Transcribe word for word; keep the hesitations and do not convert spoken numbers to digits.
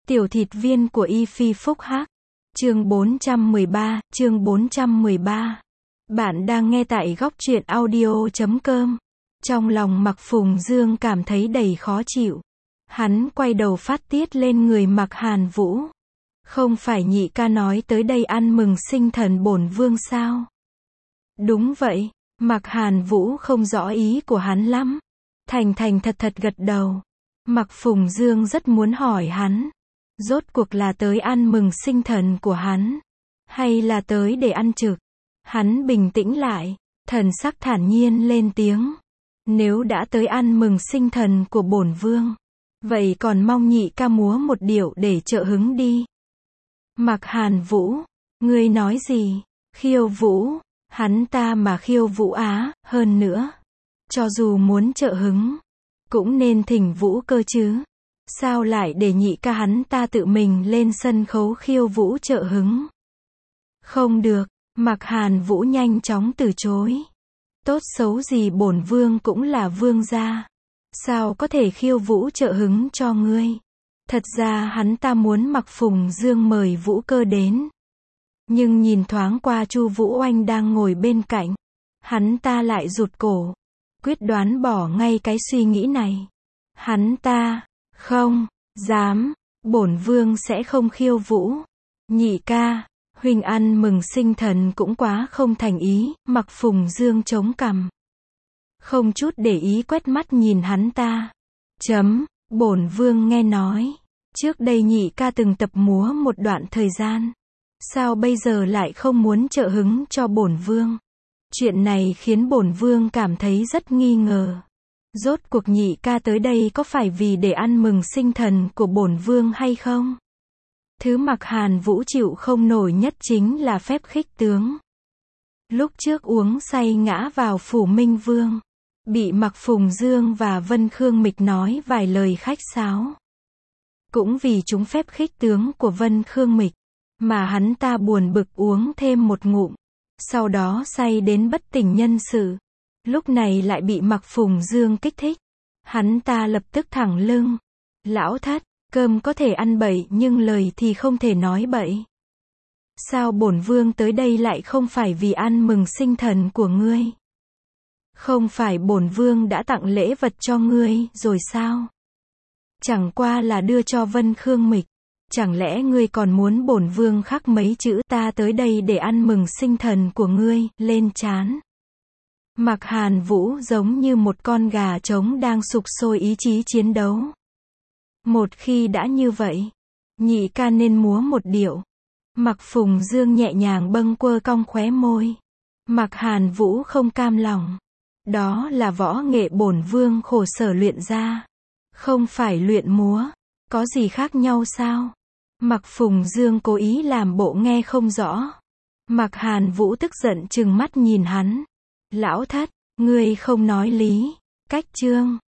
Tiểu thịt viên của Y Phi Phúc Hắc. Chương bốn trăm mười ba, chương bốn trăm mười ba. Bạn đang nghe tại góc truyện audio chấm com. Trong lòng Mạc Phùng Dương cảm thấy đầy khó chịu. Hắn quay đầu phát tiết lên người Mạc Hàn Vũ. Không phải nhị ca nói tới đây ăn mừng sinh thần bổn vương sao? Đúng vậy, Mạc Hàn Vũ không rõ ý của hắn lắm. Thành thành thật thật gật đầu. Mạc Phùng Dương rất muốn hỏi hắn. Rốt cuộc là tới ăn mừng sinh thần của hắn, hay là tới để ăn trực? Hắn bình tĩnh lại, thần sắc thản nhiên lên tiếng. Nếu đã tới ăn mừng sinh thần của bổn vương, vậy còn mong nhị ca múa một điệu để trợ hứng đi. Mạc Hàn Vũ, ngươi nói gì? Khiêu vũ? Hắn ta mà khiêu vũ á, hơn nữa, cho dù muốn trợ hứng, cũng nên thỉnh vũ cơ chứ. Sao lại để nhị ca hắn ta tự mình lên sân khấu khiêu vũ trợ hứng? Không được, Mạc Hàn Vũ nhanh chóng từ chối. Tốt xấu gì bổn vương cũng là vương gia. Sao có thể khiêu vũ trợ hứng cho ngươi? Thật ra hắn ta muốn Mạc Phùng Dương mời vũ cơ đến. Nhưng nhìn thoáng qua Chu Vũ Oanh đang ngồi bên cạnh, hắn ta lại rụt cổ, quyết đoán bỏ ngay cái suy nghĩ này. Hắn ta không dám, bổn vương sẽ không khiêu vũ. Nhị ca, huynh ăn mừng sinh thần cũng quá không thành ý. Mạc Phùng Dương chống cằm, không chút để ý quét mắt nhìn hắn ta. Chấm, bổn vương nghe nói, trước đây nhị ca từng tập múa một đoạn thời gian. Sao bây giờ lại không muốn trợ hứng cho bổn vương? Chuyện này khiến bổn vương cảm thấy rất nghi ngờ. Rốt cuộc nhị ca tới đây có phải vì để ăn mừng sinh thần của bổn vương hay không? Thứ Mạc Hàn Vũ chịu không nổi nhất chính là phép khích tướng. Lúc trước uống say ngã vào phủ Minh Vương, bị Mạc Phùng Dương và Vân Khương Mịch nói vài lời khách sáo. Cũng vì chúng phép khích tướng của Vân Khương Mịch, mà hắn ta buồn bực uống thêm một ngụm, sau đó say đến bất tỉnh nhân sự. Lúc này lại bị Mạc Phùng Dương kích thích, hắn ta lập tức thẳng lưng. Lão thất, cơm có thể ăn bậy nhưng lời thì không thể nói bậy. Sao bổn vương tới đây lại không phải vì ăn mừng sinh thần của ngươi? Không phải bổn vương đã tặng lễ vật cho ngươi rồi sao? Chẳng qua là đưa cho Vân Khương Mịch. Chẳng lẽ ngươi còn muốn bổn vương khắc mấy chữ ta tới đây để ăn mừng sinh thần của ngươi lên trán? Mạc Hàn Vũ giống như một con gà trống đang sục sôi ý chí chiến đấu. Một khi đã như vậy, nhị ca nên múa một điệu. Mạc Phùng Dương nhẹ nhàng bâng quơ cong khóe môi. Mạc Hàn Vũ không cam lòng. Đó là võ nghệ bổn vương khổ sở luyện ra, không phải luyện múa. Có gì khác nhau sao? Mạc Phùng Dương cố ý làm bộ nghe không rõ. Mạc Hàn Vũ tức giận trừng mắt nhìn hắn. Lão thất, ngươi không nói lý. Cách chương